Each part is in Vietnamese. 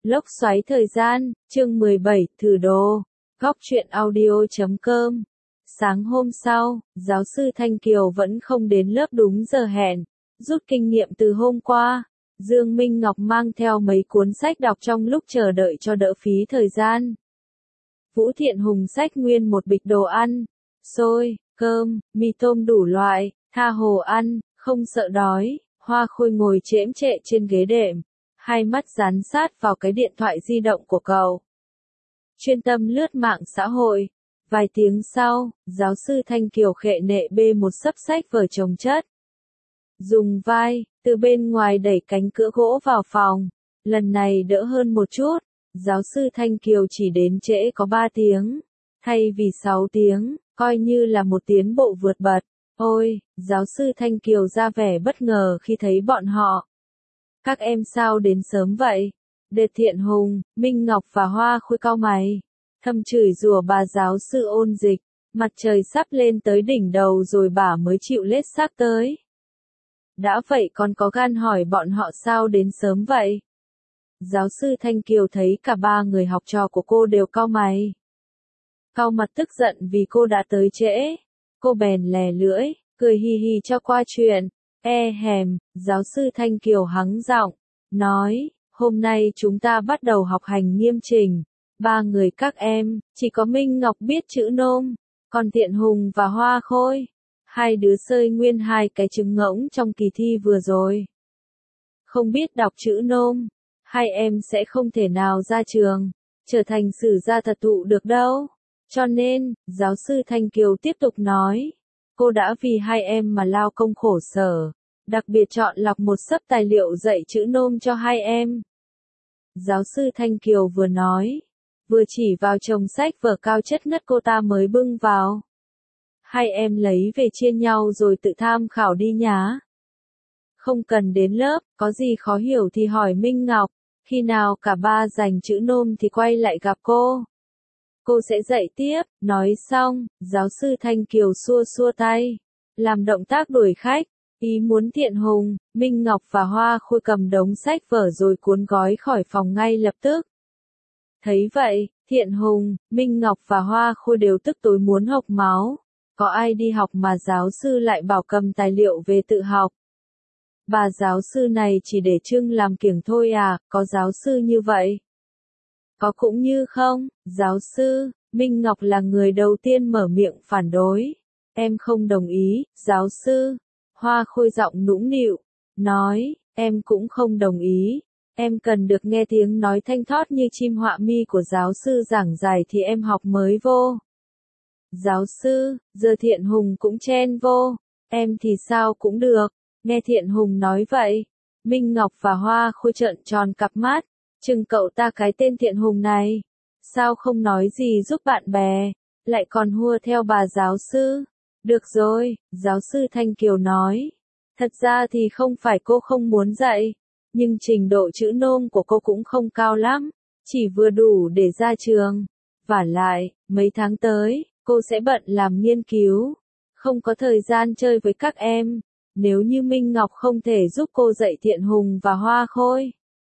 Lốc xoáy thời gian, chương 17, thử đồ. Góc truyện audio.com. Sáng hôm sau, giáo sư Thanh Kiều vẫn không đến lớp đúng giờ hẹn. Rút kinh nghiệm từ hôm qua, Dương Minh Ngọc mang theo mấy cuốn sách đọc trong lúc chờ đợi cho đỡ phí thời gian. Vũ Thiện Hùng xách nguyên một bịch đồ ăn, xôi, cơm, mì tôm đủ loại, tha hồ ăn, không sợ đói. Hoa Khôi ngồi chễm chệ trên ghế đệm, hai mắt dán sát vào cái điện thoại di động của cậu. Chuyên tâm lướt mạng xã hội. Vài tiếng sau, giáo sư Thanh Kiều khệ nệ bê một xấp sách vở chồng chất. Dùng vai, từ bên ngoài đẩy cánh cửa gỗ vào phòng. Lần này đỡ hơn một chút, giáo sư Thanh Kiều chỉ đến trễ có 3 tiếng. Thay vì 6 tiếng, coi như là một tiến bộ vượt bậc. Ôi, giáo sư Thanh Kiều ra vẻ bất ngờ khi thấy bọn họ. Các em sao đến sớm vậy? Đệt Thiện Hùng, Minh Ngọc và Hoa Khôi cau mày. Thầm chửi rủa bà giáo sư Ôn Dịch. Mặt trời sắp lên tới đỉnh đầu rồi bà mới chịu lết xác tới. Đã vậy còn có gan hỏi bọn họ sao đến sớm vậy? Giáo sư Thanh Kiều thấy cả 3 người học trò của cô đều cau mày. Cau mặt tức giận vì cô đã tới trễ. Cô bèn lè lưỡi, cười hì hì cho qua chuyện. Giáo sư Thanh Kiều hắng giọng, nói, hôm nay chúng ta bắt đầu học hành nghiêm chỉnh. 3 người các em, chỉ có Minh Ngọc biết chữ nôm, còn Thiện Hùng và Hoa Khôi. 2 đứa sơi nguyên 2 cái trứng ngỗng trong kỳ thi vừa rồi. Không biết đọc chữ nôm, 2 em sẽ không thể nào ra trường, trở thành sử gia thật thụ được đâu. Cho nên, giáo sư Thanh Kiều tiếp tục nói, cô đã vì 2 em mà lao công khổ sở, đặc biệt chọn lọc một xấp tài liệu dạy chữ nôm cho 2 em. Giáo sư Thanh Kiều vừa nói, vừa chỉ vào chồng sách vở cao chất ngất cô ta mới bưng vào. 2 em lấy về chia nhau rồi tự tham khảo đi nhá. Không cần đến lớp, có gì khó hiểu thì hỏi Minh Ngọc, khi nào cả 3 dành chữ nôm thì quay lại gặp cô. Cô sẽ dạy tiếp. Nói xong, giáo sư Thanh Kiều xua xua tay, làm động tác đuổi khách, ý muốn Thiện Hùng, Minh Ngọc và Hoa Khôi cầm đống sách vở rồi cuốn gói khỏi phòng ngay lập tức. Thấy vậy, Thiện Hùng, Minh Ngọc và Hoa Khôi đều tức tối muốn hộc máu. Có ai đi học mà giáo sư lại bảo cầm tài liệu về tự học? Bà giáo sư này chỉ để trưng làm kiểng thôi à, có giáo sư như vậy? Có cũng như không, giáo sư, Minh Ngọc là người đầu tiên mở miệng phản đối. Em không đồng ý, giáo sư. Hoa Khôi giọng nũng nịu, nói, em cũng không đồng ý. Em cần được nghe tiếng nói thanh thót như chim họa mi của giáo sư giảng giải thì em học mới vô. Giáo sư, giờ Thiện Hùng cũng chen vô. Em thì sao cũng được. Nghe Thiện Hùng nói vậy, Minh Ngọc và Hoa Khôi trợn tròn cặp mắt. Chừng cậu ta cái tên Thiện Hùng này. Sao không nói gì giúp bạn bè, lại còn hùa theo bà giáo sư. Được rồi, giáo sư Thanh Kiều nói. Thật ra thì không phải cô không muốn dạy, nhưng trình độ chữ nôm của cô cũng không cao lắm, chỉ vừa đủ để ra trường. Vả lại, mấy tháng tới, cô sẽ bận làm nghiên cứu, không có thời gian chơi với các em. Nếu như Minh Ngọc không thể giúp cô dạy Thiện Hùng và Hoa Khôi,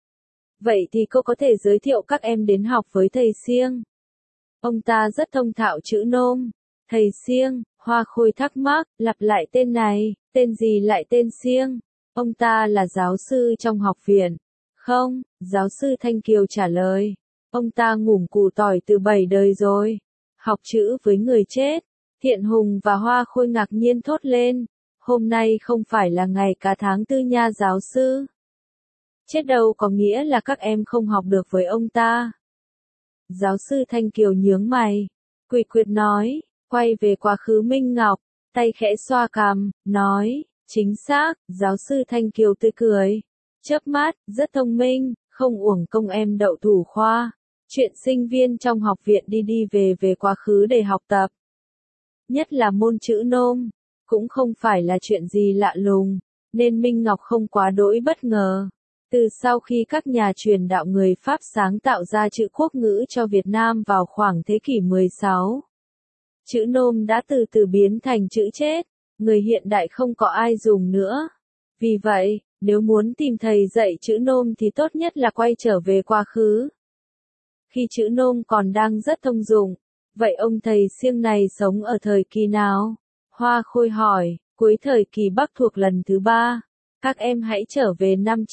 vậy thì cô có thể giới thiệu các em đến học với thầy Siêng. Ông ta rất thông thạo chữ nôm. Thầy Siêng, Hoa Khôi thắc mắc, lặp lại tên này, tên gì lại tên Siêng? Ông ta là giáo sư trong học viện. Không, giáo sư Thanh Kiều trả lời. Ông ta ngủm củ tỏi từ 7 đời rồi. Học chữ với người chết. Thiện Hùng và Hoa Khôi ngạc nhiên thốt lên. Hôm nay không phải là ngày cả tháng tư nha giáo sư. Chết đâu có nghĩa là các em không học được với ông ta. Giáo sư Thanh Kiều nhướng mày, quỷ quyệt nói, quay về quá khứ Minh Ngọc, tay khẽ xoa cằm, nói, chính xác, giáo sư Thanh Kiều tươi cười, chớp mắt, rất thông minh, không uổng công em đậu thủ khoa. Chuyện sinh viên trong học viện đi đi về quá khứ để học tập. Nhất là môn chữ nôm, cũng không phải là chuyện gì lạ lùng, nên Minh Ngọc không quá đỗi bất ngờ. Từ sau khi các nhà truyền đạo người Pháp sáng tạo ra chữ quốc ngữ cho Việt Nam vào khoảng thế kỷ 16, chữ nôm đã từ từ biến thành chữ chết, người hiện đại không có ai dùng nữa. Vì vậy, Nếu muốn tìm thầy dạy chữ nôm thì tốt nhất là quay trở về quá khứ. Khi chữ nôm còn đang rất thông dụng, vậy ông thầy siêng này sống ở thời kỳ nào? Hoa Khôi hỏi, cuối thời kỳ Bắc thuộc lần thứ 3. Các em hãy trở về năm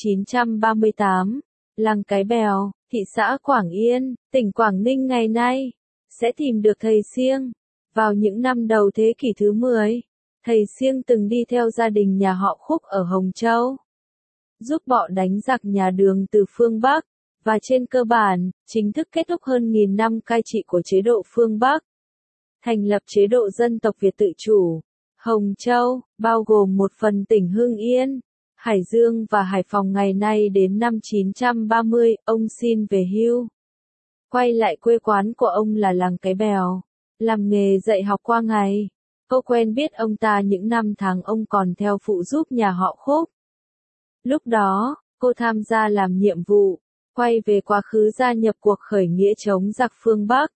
938, làng Cái Bèo, thị xã Quảng Yên, tỉnh Quảng Ninh ngày nay, sẽ tìm được thầy siêng. Vào những năm đầu thế kỷ thứ 10, thầy siêng từng đi theo gia đình nhà họ Khúc ở Hồng Châu, giúp họ đánh giặc nhà Đường từ phương Bắc, và trên cơ bản, chính thức kết thúc hơn 1000 năm cai trị của chế độ phương Bắc. Thành lập chế độ dân tộc Việt tự chủ. Hồng Châu, bao gồm một phần tỉnh Hưng Yên, Hải Dương và Hải Phòng ngày nay đến năm 930, ông xin về hưu. Quay lại quê quán của ông là làng Cái Bèo, làm nghề dạy học qua ngày. Cô quen biết ông ta những năm tháng ông còn theo phụ giúp nhà họ Khúc. Lúc đó, cô tham gia làm nhiệm vụ, quay về quá khứ gia nhập cuộc khởi nghĩa chống giặc phương Bắc.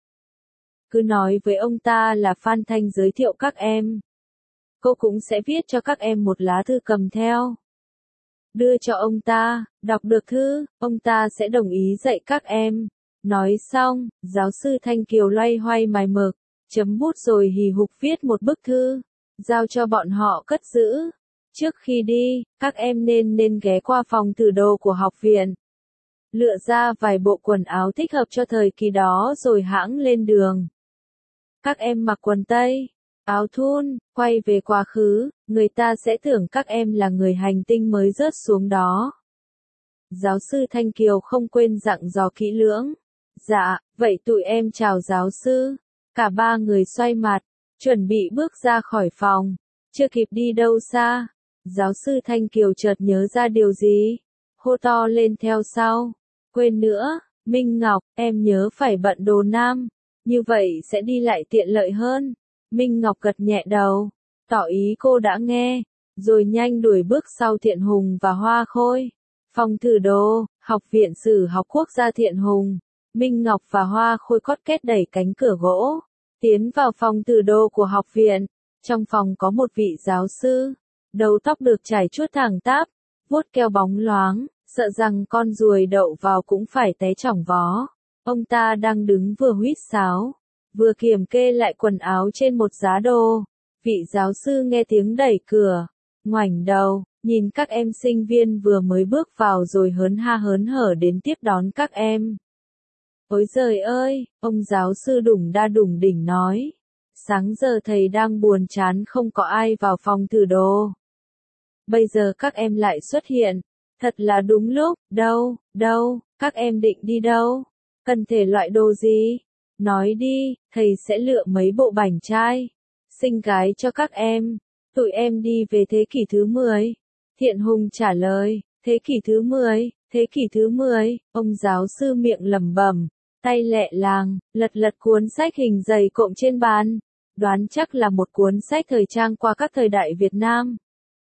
Cứ nói với ông ta là Phan Thanh giới thiệu các em. Cô cũng sẽ viết cho các em một lá thư cầm theo. Đưa cho ông ta, đọc được thư, ông ta sẽ đồng ý dạy các em. Nói xong, giáo sư Thanh Kiều loay hoay mài mực, chấm bút rồi hì hục viết một bức thư, giao cho bọn họ cất giữ. Trước khi đi, các em nên ghé qua phòng thử đồ của học viện. Lựa ra vài bộ quần áo thích hợp cho thời kỳ đó rồi hãng lên đường. Các em mặc quần tây, áo thun, quay về quá khứ, người ta sẽ tưởng các em là người hành tinh mới rớt xuống đó. Giáo sư Thanh Kiều không quên dặn dò kỹ lưỡng. Dạ, vậy tụi em chào giáo sư. Cả ba người xoay mặt, chuẩn bị bước ra khỏi phòng. Chưa kịp đi đâu xa, giáo sư Thanh Kiều chợt nhớ ra điều gì. Hô to lên theo sau. Quên nữa, Minh Ngọc, em nhớ phải bận đồ nam. Như vậy sẽ đi lại tiện lợi hơn. Minh Ngọc gật nhẹ đầu, tỏ ý cô đã nghe, rồi nhanh đuổi bước sau Thiện Hùng và Hoa Khôi. Phòng thử đồ, Học viện Sử học Quốc gia Thiện Hùng, Minh Ngọc và Hoa Khôi cót két đẩy cánh cửa gỗ, tiến vào phòng thử đồ của học viện. Trong phòng có một vị giáo sư, đầu tóc được chải chuốt thẳng tắp, vuốt keo bóng loáng, sợ rằng con ruồi đậu vào cũng phải té chỏng vó. Ông ta đang đứng vừa huýt sáo, vừa kiểm kê lại quần áo trên một giá đồ. Vị giáo sư nghe tiếng đẩy cửa, ngoảnh đầu, nhìn các em sinh viên vừa mới bước vào rồi hớn ha hớn hở đến tiếp đón các em. Ôi giời ơi, ông giáo sư đủng đa đủng đỉnh nói. Sáng giờ thầy đang buồn chán không có ai vào phòng thử đồ. Bây giờ các em lại xuất hiện, thật là đúng lúc. Đâu, các em định đi đâu? Cần thể loại đồ gì? Nói đi, thầy sẽ lựa mấy bộ bảnh trai xinh gái cho các em. Tụi em đi về thế kỷ thứ 10. Thiện Hùng trả lời, thế kỷ thứ 10, thế kỷ thứ 10, ông giáo sư miệng lẩm bẩm, tay lẹ làng, lật cuốn sách hình dày cộm trên bàn. Đoán chắc là một cuốn sách thời trang qua các thời đại Việt Nam.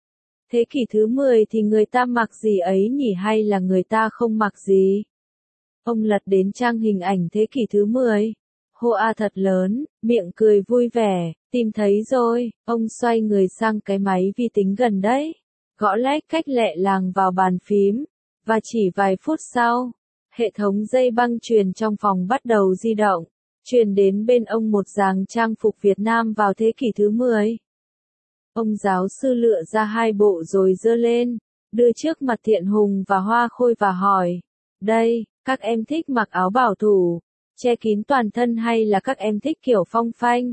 Thế kỷ thứ 10 thì người ta mặc gì ấy nhỉ, hay là người ta không mặc gì? Ông lật đến trang hình ảnh thế kỷ thứ 10. Hô a thật lớn, miệng cười vui vẻ, tìm thấy rồi. Ông xoay người sang cái máy vi tính gần đấy, gõ lách cách lẹ làng vào bàn phím, và chỉ vài phút sau, hệ thống dây băng truyền trong phòng bắt đầu di động, truyền đến bên ông một dáng trang phục Việt Nam vào thế kỷ thứ 10. Ông giáo sư lựa ra 2 bộ rồi giơ lên, đưa trước mặt Thiện Hùng và Hoa Khôi và hỏi, đây, các em thích mặc áo bảo thủ, che kín toàn thân hay là các em thích kiểu phong phanh?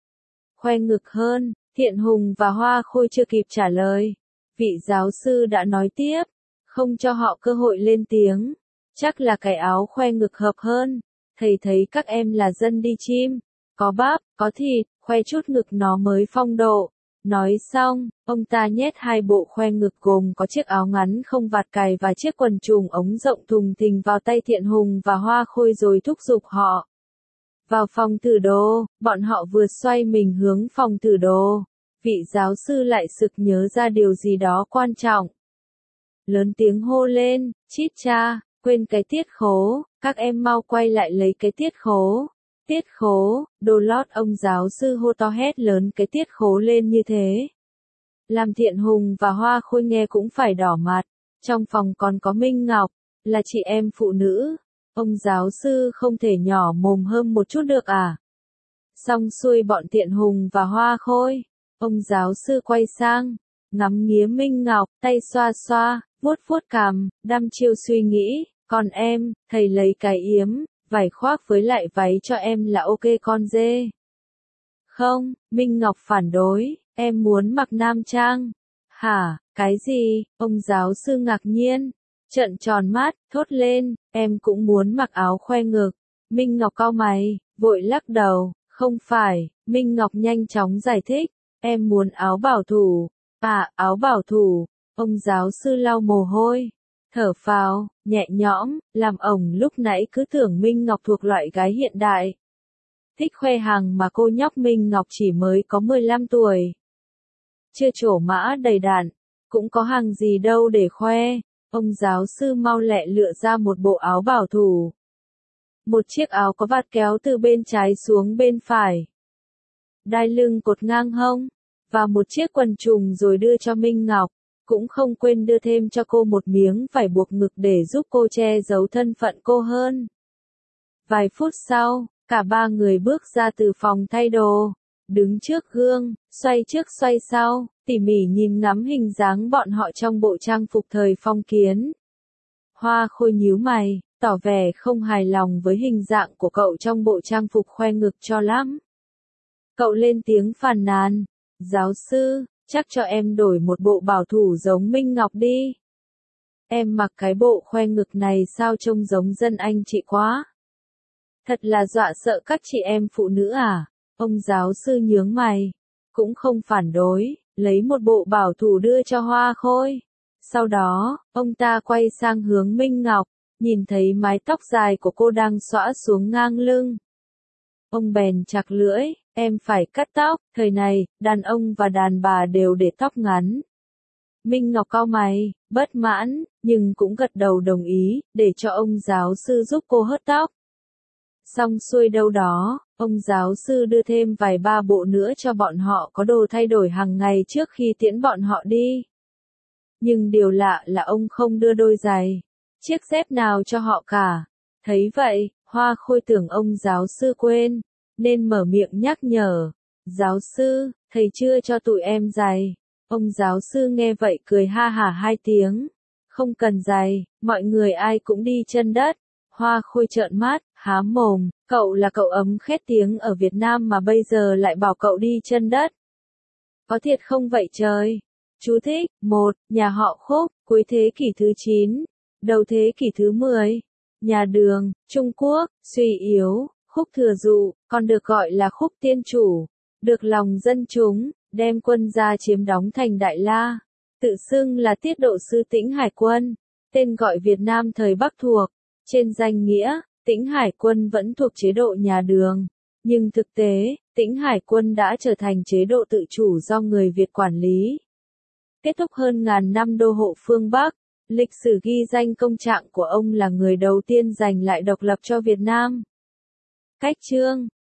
Khoe ngực hơn. Thiện Hùng và Hoa Khôi chưa kịp trả lời, vị giáo sư đã nói tiếp, không cho họ cơ hội lên tiếng. Chắc là cái áo khoe ngực hợp hơn. Thầy thấy các em là dân đi chim, có bắp, có thịt, khoe chút ngực nó mới phong độ. Nói xong, ông ta nhét 2 bộ khoe ngực gồm có chiếc áo ngắn không vạt cài và chiếc quần trùm ống rộng thùng thình vào tay Thiện Hùng và Hoa Khôi rồi thúc giục họ. Vào phòng thử đồ, bọn họ vừa xoay mình hướng phòng thử đồ, vị giáo sư lại sực nhớ ra điều gì đó quan trọng. Lớn tiếng hô lên, chít cha, quên cái tiết khố, các em mau quay lại lấy cái tiết khố. Tiết khố, đồ lót, ông giáo sư hô to hét lớn cái tiết khố lên như thế. Làm Thiện Hùng và Hoa Khôi nghe cũng phải đỏ mặt, Trong phòng còn có Minh Ngọc, là chị em phụ nữ. Ông giáo sư không thể nhỏ mồm hơn một chút được à? Xong xuôi bọn Tiện Hùng và Hoa Khôi. Ông giáo sư quay sang, ngắm nghía Minh Ngọc, tay xoa xoa, vuốt vuốt cằm, đăm chiêu suy nghĩ, còn em, thầy lấy cái yếm, vải khoác với lại váy cho em là ok con dê. Không, Minh Ngọc phản đối, em muốn mặc nam trang. Hả, cái gì? Ông giáo sư ngạc nhiên, trợn tròn mắt, thốt lên, em cũng muốn mặc áo khoe ngực. Minh Ngọc cau mày, vội lắc đầu, không phải, Minh Ngọc nhanh chóng giải thích, em muốn áo bảo thủ. À, áo bảo thủ. Ông giáo sư lau mồ hôi, thở phào, nhẹ nhõm, làm ổng lúc nãy cứ tưởng Minh Ngọc thuộc loại gái hiện đại. Thích khoe hàng mà cô nhóc Minh Ngọc chỉ mới có 15 tuổi. Chưa trổ mã đầy đặn, cũng có hàng gì đâu để khoe. Ông giáo sư mau lẹ lựa ra một bộ áo bảo thủ. Một chiếc áo có vạt kéo từ bên trái xuống bên phải. Đai lưng cột ngang hông. Và một chiếc quần trùng rồi đưa cho Minh Ngọc. Cũng không quên đưa thêm cho cô một miếng vải buộc ngực để giúp cô che giấu thân phận cô hơn. Vài phút sau, cả ba người bước ra từ phòng thay đồ. Đứng trước gương, xoay trước xoay sau, tỉ mỉ nhìn ngắm hình dáng bọn họ trong bộ trang phục thời phong kiến. Hoa Khôi nhíu mày, tỏ vẻ không hài lòng với hình dạng của cậu trong bộ trang phục khoe ngực cho lắm. Cậu lên tiếng phàn nàn, giáo sư, chắc cho em đổi một bộ bảo thủ giống Minh Ngọc đi. Em mặc cái bộ khoe ngực này sao trông giống dân anh chị quá. Thật là dọa sợ các chị em phụ nữ à? Ông giáo sư nhướng mày, cũng không phản đối, lấy một bộ bảo thủ đưa cho Hoa Khôi. Sau đó, ông ta quay sang hướng Minh Ngọc, nhìn thấy mái tóc dài của cô đang xõa xuống ngang lưng. Ông bèn chặt lưỡi, em phải cắt tóc, thời này, đàn ông và đàn bà đều để tóc ngắn. Minh Ngọc cau mày, bất mãn, nhưng cũng gật đầu đồng ý, để cho ông giáo sư giúp cô hớt tóc. Xong xuôi đâu đó, ông giáo sư đưa thêm vài ba bộ nữa cho bọn họ có đồ thay đổi hàng ngày trước khi tiễn bọn họ đi. Nhưng điều lạ là ông không đưa đôi giày, chiếc dép nào cho họ cả. Thấy vậy, Hoa Khôi tưởng ông giáo sư quên, nên mở miệng nhắc nhở. Giáo sư, thầy chưa cho tụi em giày. Ông giáo sư nghe vậy cười ha hả hai tiếng. Không cần giày, mọi người ai cũng đi chân đất. Hoa Khôi trợn mắt, há mồm, cậu là cậu ấm khét tiếng ở Việt Nam mà bây giờ lại bảo cậu đi chân đất. Có thiệt không vậy trời? Chú thích, 1. Nhà họ Khúc, cuối thế kỷ thứ 9, đầu thế kỷ thứ 10. Nhà Đường, Trung Quốc, suy yếu, Khúc Thừa Dụ, còn được gọi là Khúc Tiên Chủ, được lòng dân chúng, đem quân ra chiếm đóng thành Đại La. Tự xưng là tiết độ sư Tĩnh Hải Quân, tên gọi Việt Nam thời Bắc thuộc. Trên danh nghĩa, Tĩnh Hải Quân vẫn thuộc chế độ nhà Đường, nhưng thực tế, Tĩnh Hải Quân đã trở thành chế độ tự chủ do người Việt quản lý. Kết thúc hơn ngàn năm đô hộ phương Bắc, lịch sử ghi danh công trạng của ông là người đầu tiên giành lại độc lập cho Việt Nam. Cách chương